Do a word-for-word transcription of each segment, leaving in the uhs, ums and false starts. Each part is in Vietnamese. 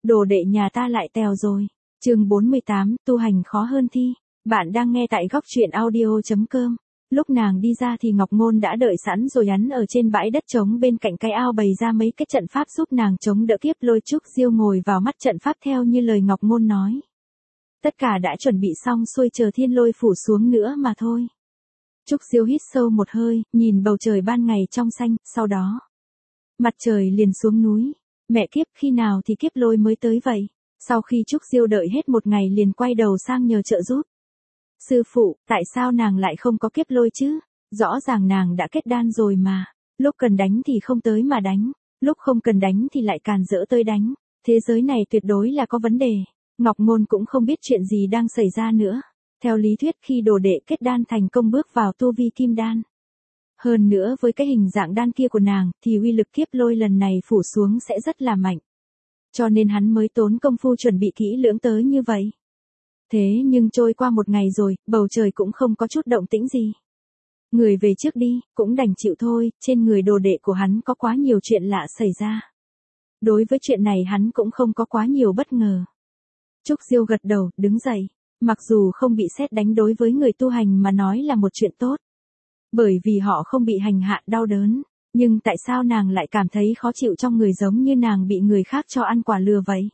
đồ đệ nhà ta lại tèo rồi. Chương bốn mươi tám, tu hành khó hơn thi. Bạn đang nghe tại góc truyện audio chấm com. Lúc nàng đi ra thì Ngọc Ngôn đã đợi sẵn rồi, hắn ở trên bãi đất trống bên cạnh cái ao bày ra mấy cái trận pháp giúp nàng chống đỡ kiếp lôi. Trúc Diêu ngồi vào mắt trận pháp theo như lời Ngọc Ngôn nói. Tất cả đã chuẩn bị xong xuôi, chờ thiên lôi phủ xuống nữa mà thôi. Trúc Diêu hít sâu một hơi, nhìn bầu trời ban ngày trong xanh, sau đó mặt trời liền xuống núi. Mẹ kiếp, khi nào thì kiếp lôi mới tới vậy? Sau khi Trúc Diêu đợi hết một ngày liền quay đầu sang nhờ trợ giúp. Sư phụ, tại sao nàng lại không có kiếp lôi chứ? Rõ ràng nàng đã kết đan rồi mà. Lúc cần đánh thì không tới mà đánh, lúc không cần đánh thì lại càn rỡ tới đánh. Thế giới này tuyệt đối là có vấn đề. Ngọc Ngôn cũng không biết chuyện gì đang xảy ra nữa. Theo lý thuyết khi đồ đệ kết đan thành công bước vào tu vi kim đan, hơn nữa với cái hình dạng đan kia của nàng, thì uy lực kiếp lôi lần này phủ xuống sẽ rất là mạnh. Cho nên hắn mới tốn công phu chuẩn bị kỹ lưỡng tới như vậy. Thế nhưng trôi qua một ngày rồi, bầu trời cũng không có chút động tĩnh gì. Người về trước đi, cũng đành chịu thôi, trên người đồ đệ của hắn có quá nhiều chuyện lạ xảy ra. Đối với chuyện này hắn cũng không có quá nhiều bất ngờ. Trúc Diêu gật đầu, đứng dậy. Mặc dù không bị sét đánh đối với người tu hành mà nói là một chuyện tốt. Bởi vì họ không bị hành hạ đau đớn. Nhưng tại sao nàng lại cảm thấy khó chịu trong người, giống như nàng bị người khác cho ăn quả lừa vậy?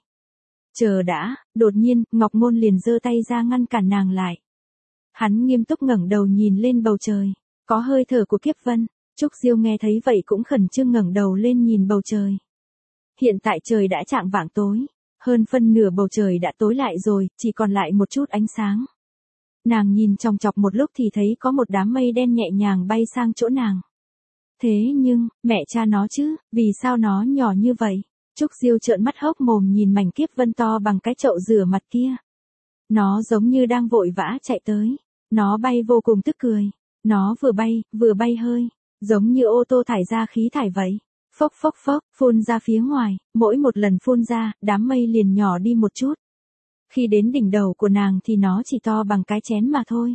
Chờ đã, đột nhiên, Ngọc Ngôn liền giơ tay ra ngăn cản nàng lại. Hắn nghiêm túc ngẩng đầu nhìn lên bầu trời. Có hơi thở của kiếp vân. Trúc Diêu nghe thấy vậy cũng khẩn trương ngẩng đầu lên nhìn bầu trời. Hiện tại trời đã chạng vạng tối. Hơn phân nửa bầu trời đã tối lại rồi, chỉ còn lại một chút ánh sáng. Nàng nhìn chòng chọc một lúc thì thấy có một đám mây đen nhẹ nhàng bay sang chỗ nàng. Thế nhưng, mẹ cha nó chứ, vì sao nó nhỏ như vậy? Trúc Diêu trợn mắt hốc mồm nhìn mảnh kiếp vân to bằng cái chậu rửa mặt kia. Nó giống như đang vội vã chạy tới. Nó bay vô cùng tức cười. Nó vừa bay, vừa bay hơi, giống như ô tô thải ra khí thải vậy. Phốc phốc phốc, phun ra phía ngoài, mỗi một lần phun ra, đám mây liền nhỏ đi một chút. Khi đến đỉnh đầu của nàng thì nó chỉ to bằng cái chén mà thôi.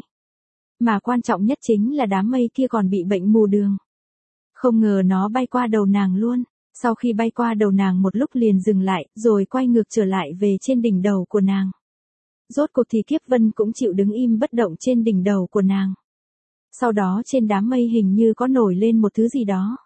Mà quan trọng nhất chính là đám mây kia còn bị bệnh mù đường. Không ngờ nó bay qua đầu nàng luôn. Sau khi bay qua đầu nàng một lúc liền dừng lại, rồi quay ngược trở lại về trên đỉnh đầu của nàng. Rốt cuộc thì kiếp vân cũng chịu đứng im bất động trên đỉnh đầu của nàng. Sau đó trên đám mây hình như có nổi lên một thứ gì đó.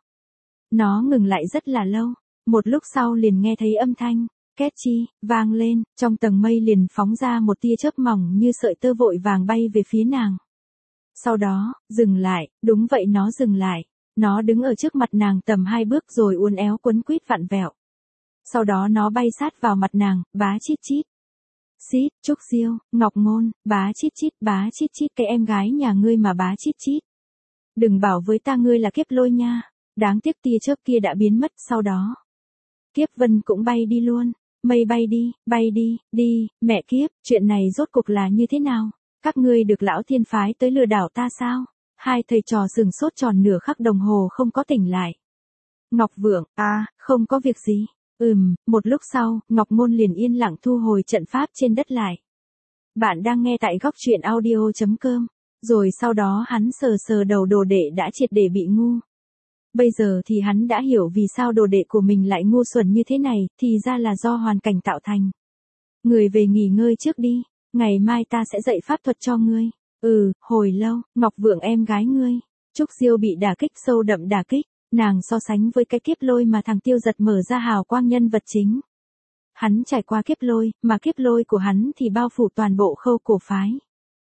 Nó ngừng lại rất là lâu, một lúc sau liền nghe thấy âm thanh, két chi, vang lên, trong tầng mây liền phóng ra một tia chớp mỏng như sợi tơ vội vàng bay về phía nàng. Sau đó, dừng lại, đúng vậy nó dừng lại, nó đứng ở trước mặt nàng tầm hai bước rồi uốn éo quấn quýt vặn vẹo. Sau đó nó bay sát vào mặt nàng, bá chít chít. Xít, Trúc Diêu, Ngọc Ngôn, bá chít chít, bá chít chít, cái em gái nhà ngươi mà bá chít chít. Đừng bảo với ta ngươi là kiếp lôi nha. Đáng tiếc tia chớp kia đã biến mất sau đó. Kiếp vân cũng bay đi luôn. Mây bay đi, bay đi, đi, mẹ kiếp, chuyện này rốt cuộc là như thế nào? Các ngươi được lão thiên phái tới lừa đảo ta sao? Hai thầy trò sừng sốt tròn nửa khắc đồng hồ không có tỉnh lại. Ngọc Vượng, à, không có việc gì. Ừm, một lúc sau, Ngọc Ngôn liền yên lặng thu hồi trận pháp trên đất lại. Bạn đang nghe tại góc truyện audio chấm com. Rồi sau đó hắn sờ sờ đầu đồ đệ đã triệt để bị ngu. Bây giờ thì hắn đã hiểu vì sao đồ đệ của mình lại ngu xuẩn như thế này, thì ra là do hoàn cảnh tạo thành. Người về nghỉ ngơi trước đi, ngày mai ta sẽ dạy pháp thuật cho ngươi. Ừ, hồi lâu, Ngọc Vượng em gái ngươi. Trúc Diêu bị đả kích sâu đậm đả kích, nàng so sánh với cái kiếp lôi mà thằng Tiêu Giật mở ra hào quang nhân vật chính. Hắn trải qua kiếp lôi, mà kiếp lôi của hắn thì bao phủ toàn bộ khâu cổ phái.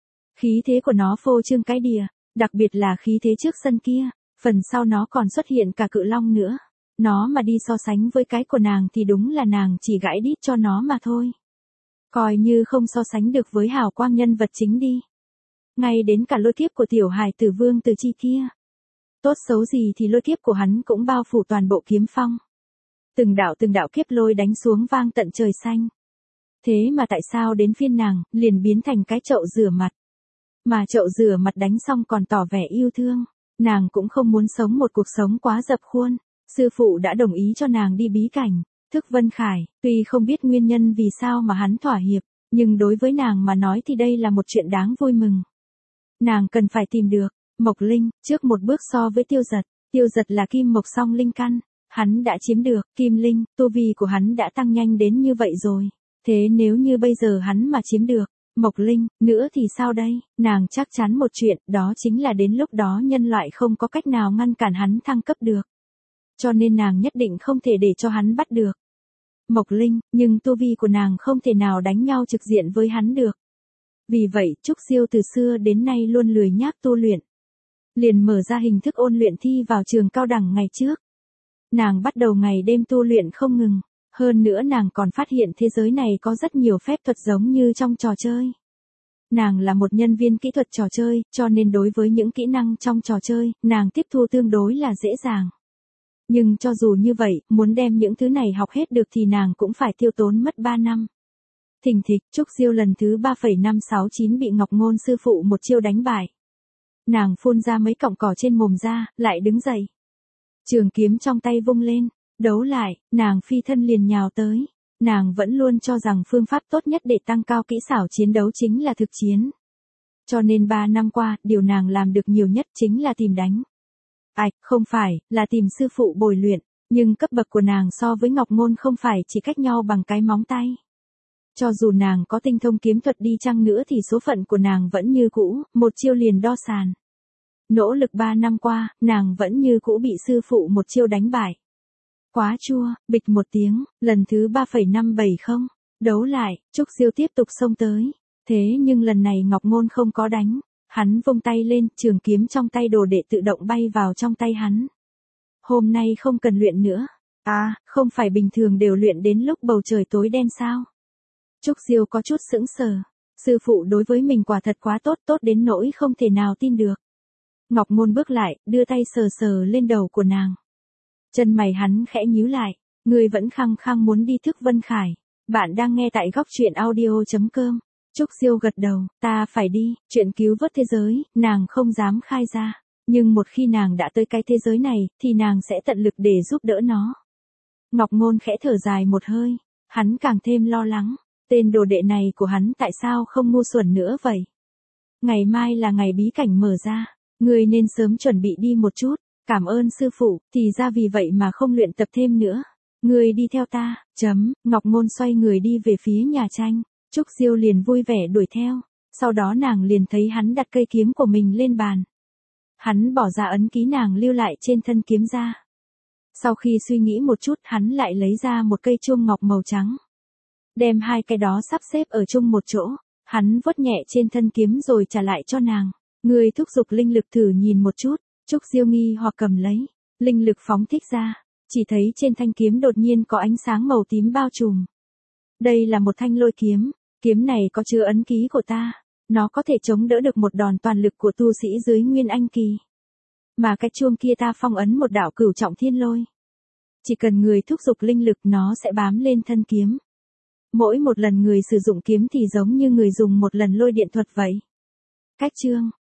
Khí thế của nó phô trương cái đìa, đặc biệt là khí thế trước sân kia. Phần sau nó còn xuất hiện cả cự long nữa. Nó mà đi so sánh với cái của nàng thì đúng là nàng chỉ gãi đít cho nó mà thôi. Coi như không so sánh được với hào quang nhân vật chính đi. Ngay đến cả lôi kiếp của tiểu hài tử Vương Từ Chi kia. Tốt xấu gì thì lôi kiếp của hắn cũng bao phủ toàn bộ kiếm phong. Từng đạo từng đạo kiếp lôi đánh xuống vang tận trời xanh. Thế mà tại sao đến phiên nàng, liền biến thành cái chậu rửa mặt. Mà chậu rửa mặt đánh xong còn tỏ vẻ yêu thương. Nàng cũng không muốn sống một cuộc sống quá dập khuôn. Sư phụ đã đồng ý cho nàng đi bí cảnh, Thức Vân Khải, tuy không biết nguyên nhân vì sao mà hắn thỏa hiệp, nhưng đối với nàng mà nói thì đây là một chuyện đáng vui mừng. Nàng cần phải tìm được Mộc Linh, trước một bước so với Tiêu Giật. Tiêu Giật là kim mộc song linh căn, Hắn đã chiếm được, Kim Linh, tu vi của hắn đã tăng nhanh đến như vậy rồi. Thế nếu như bây giờ hắn mà chiếm được, Mộc Linh, nữa thì sao đây? Nàng chắc chắn một chuyện, đó chính là đến lúc đó nhân loại không có cách nào ngăn cản hắn thăng cấp được. Cho nên nàng nhất định không thể để cho hắn bắt được Mộc Linh, nhưng tu vi của nàng không thể nào đánh nhau trực diện với hắn được. Vì vậy, Trúc Siêu từ xưa đến nay luôn lười nhác tu luyện. Liền mở ra hình thức ôn luyện thi vào trường cao đẳng ngày trước. Nàng bắt đầu ngày đêm tu luyện không ngừng. Hơn nữa nàng còn phát hiện thế giới này có rất nhiều phép thuật giống như trong trò chơi. Nàng là một nhân viên kỹ thuật trò chơi, cho nên đối với những kỹ năng trong trò chơi, nàng tiếp thu tương đối là dễ dàng. Nhưng cho dù như vậy, muốn đem những thứ này học hết được thì nàng cũng phải tiêu tốn mất ba năm. Thình thịch, Trúc Siêu lần thứ ba phẩy năm sáu chín bị Ngọc Ngôn sư phụ một chiêu đánh bại. Nàng phun ra mấy cọng cỏ trên mồm ra, lại đứng dậy. Trường kiếm trong tay vung lên, đấu lại, nàng phi thân liền nhào tới. Nàng vẫn luôn cho rằng phương pháp tốt nhất để tăng cao kỹ xảo chiến đấu chính là thực chiến. Cho nên ba năm qua, điều nàng làm được nhiều nhất chính là tìm đánh. Ảch, không phải, là tìm sư phụ bồi luyện, nhưng cấp bậc của nàng so với Ngọc Ngôn không phải chỉ cách nhau bằng cái móng tay. Cho dù nàng có tinh thông kiếm thuật đi chăng nữa thì số phận của nàng vẫn như cũ, một chiêu liền đo sàn. Nỗ lực ba năm qua, nàng vẫn như cũ bị sư phụ một chiêu đánh bại. Quá chua, bịch một tiếng, lần thứ ba phẩy năm bảy không, đấu lại, Trúc Siêu tiếp tục xông tới. Thế nhưng lần này Ngọc Ngôn không có đánh, hắn vung tay lên, trường kiếm trong tay đồ đệ tự động bay vào trong tay hắn. Hôm nay không cần luyện nữa. À, không phải bình thường đều luyện đến lúc bầu trời tối đen sao? Trúc Siêu có chút sững sờ. Sư phụ đối với mình quả thật quá tốt, tốt đến nỗi không thể nào tin được. Ngọc Ngôn bước lại, đưa tay sờ sờ lên đầu của nàng. Chân mày hắn khẽ nhíu lại, ngươi vẫn khăng khăng muốn đi thức Vân Khải. Bạn đang nghe tại góc truyện audio chấm com. Trúc Siêu gật đầu, ta phải đi, chuyện cứu vớt thế giới, nàng không dám khai ra. Nhưng một khi nàng đã tới cái thế giới này, thì nàng sẽ tận lực để giúp đỡ nó. Ngọc Ngôn khẽ thở dài một hơi, hắn càng thêm lo lắng. Tên đồ đệ này của hắn tại sao không ngu xuẩn nữa vậy? Ngày mai là ngày bí cảnh mở ra, ngươi nên sớm chuẩn bị đi một chút. Cảm ơn sư phụ, thì ra vì vậy mà không luyện tập thêm nữa. Ngươi đi theo ta, chấm, Ngọc Ngôn xoay người đi về phía nhà tranh. Trúc Siêu liền vui vẻ đuổi theo. Sau đó nàng liền thấy hắn đặt cây kiếm của mình lên bàn. Hắn bỏ ra ấn ký nàng lưu lại trên thân kiếm ra. Sau khi suy nghĩ một chút hắn lại lấy ra một cây chuông ngọc màu trắng. Đem hai cái đó sắp xếp ở chung một chỗ. Hắn vuốt nhẹ trên thân kiếm rồi trả lại cho nàng. Ngươi thúc giục linh lực thử nhìn một chút. Trúc Siêu nghi hoặc cầm lấy. Linh lực phóng thích ra. Chỉ thấy trên thanh kiếm đột nhiên có ánh sáng màu tím bao trùm. Đây là một thanh lôi kiếm. Kiếm này có chứa ấn ký của ta. Nó có thể chống đỡ được một đòn toàn lực của tu sĩ dưới Nguyên Anh kỳ. Mà cái chuông kia ta phong ấn một đạo cửu trọng thiên lôi. Chỉ cần người thúc giục linh lực nó sẽ bám lên thân kiếm. Mỗi một lần người sử dụng kiếm thì giống như người dùng một lần lôi điện thuật vậy. Cách chương,